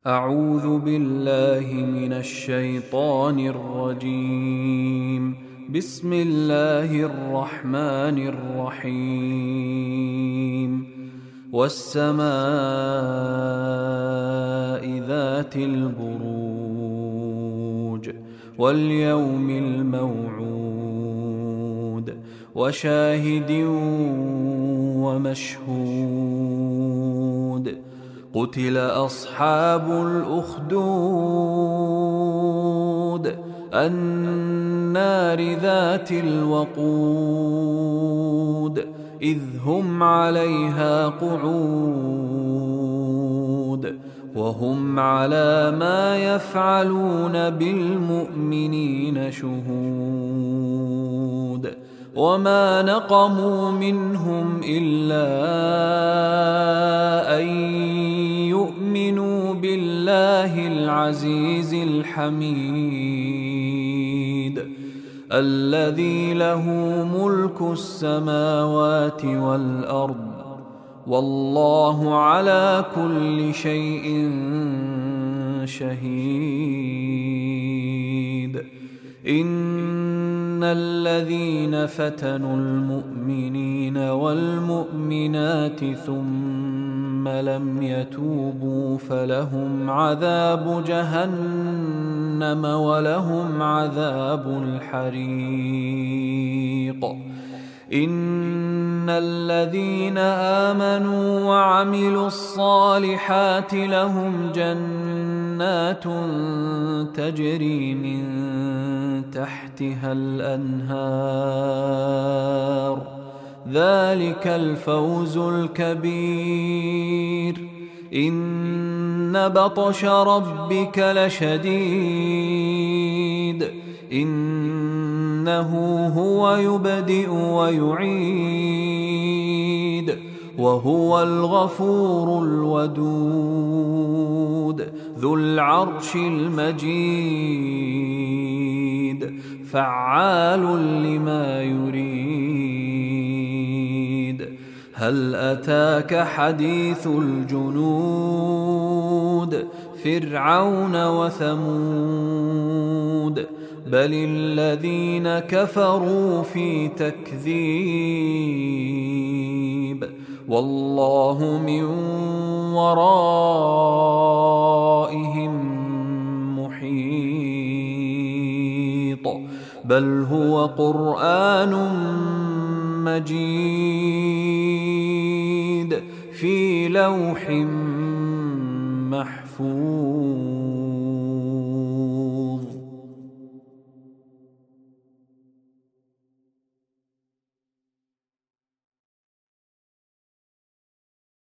أعوذ بالله من الشيطان الرجيم. بسم الله الرحمن الرحيم. والسماء ذات البروج واليوم الموعود وشاهد ومشهود. قتل أصحاب الأخدود النار ذات الوقود إذ هم عليها قعود وهم على ما يفعلون بالمؤمنين شهود. وما نقموا منهم إلا أن يؤمنوا بالله العزيز الحميد الذي له ملك السماوات والأرض والله على كل شيء شهيد. إن الذين فتنوا المؤمنين والمؤمنات ثم لم يتوبوا فلهم عذاب جهنم ولهم عذاب الحريق. إن الذين آمنوا وعملوا الصالحات لهم جنات تجري من تحتها الأنهار ذلك الفوز الكبير. إن بطش ربك لشديد إنه هو يبدئ ويعيد وهو الغفور الودود ذو العرش المجيد فعال لما يريد. هل أتاك حديث الجنود فرعون وثمود بل الذين كفروا في تكذيب والله من ورائهم محيط. بل هو قرآن مجيد في لوح محفوظ.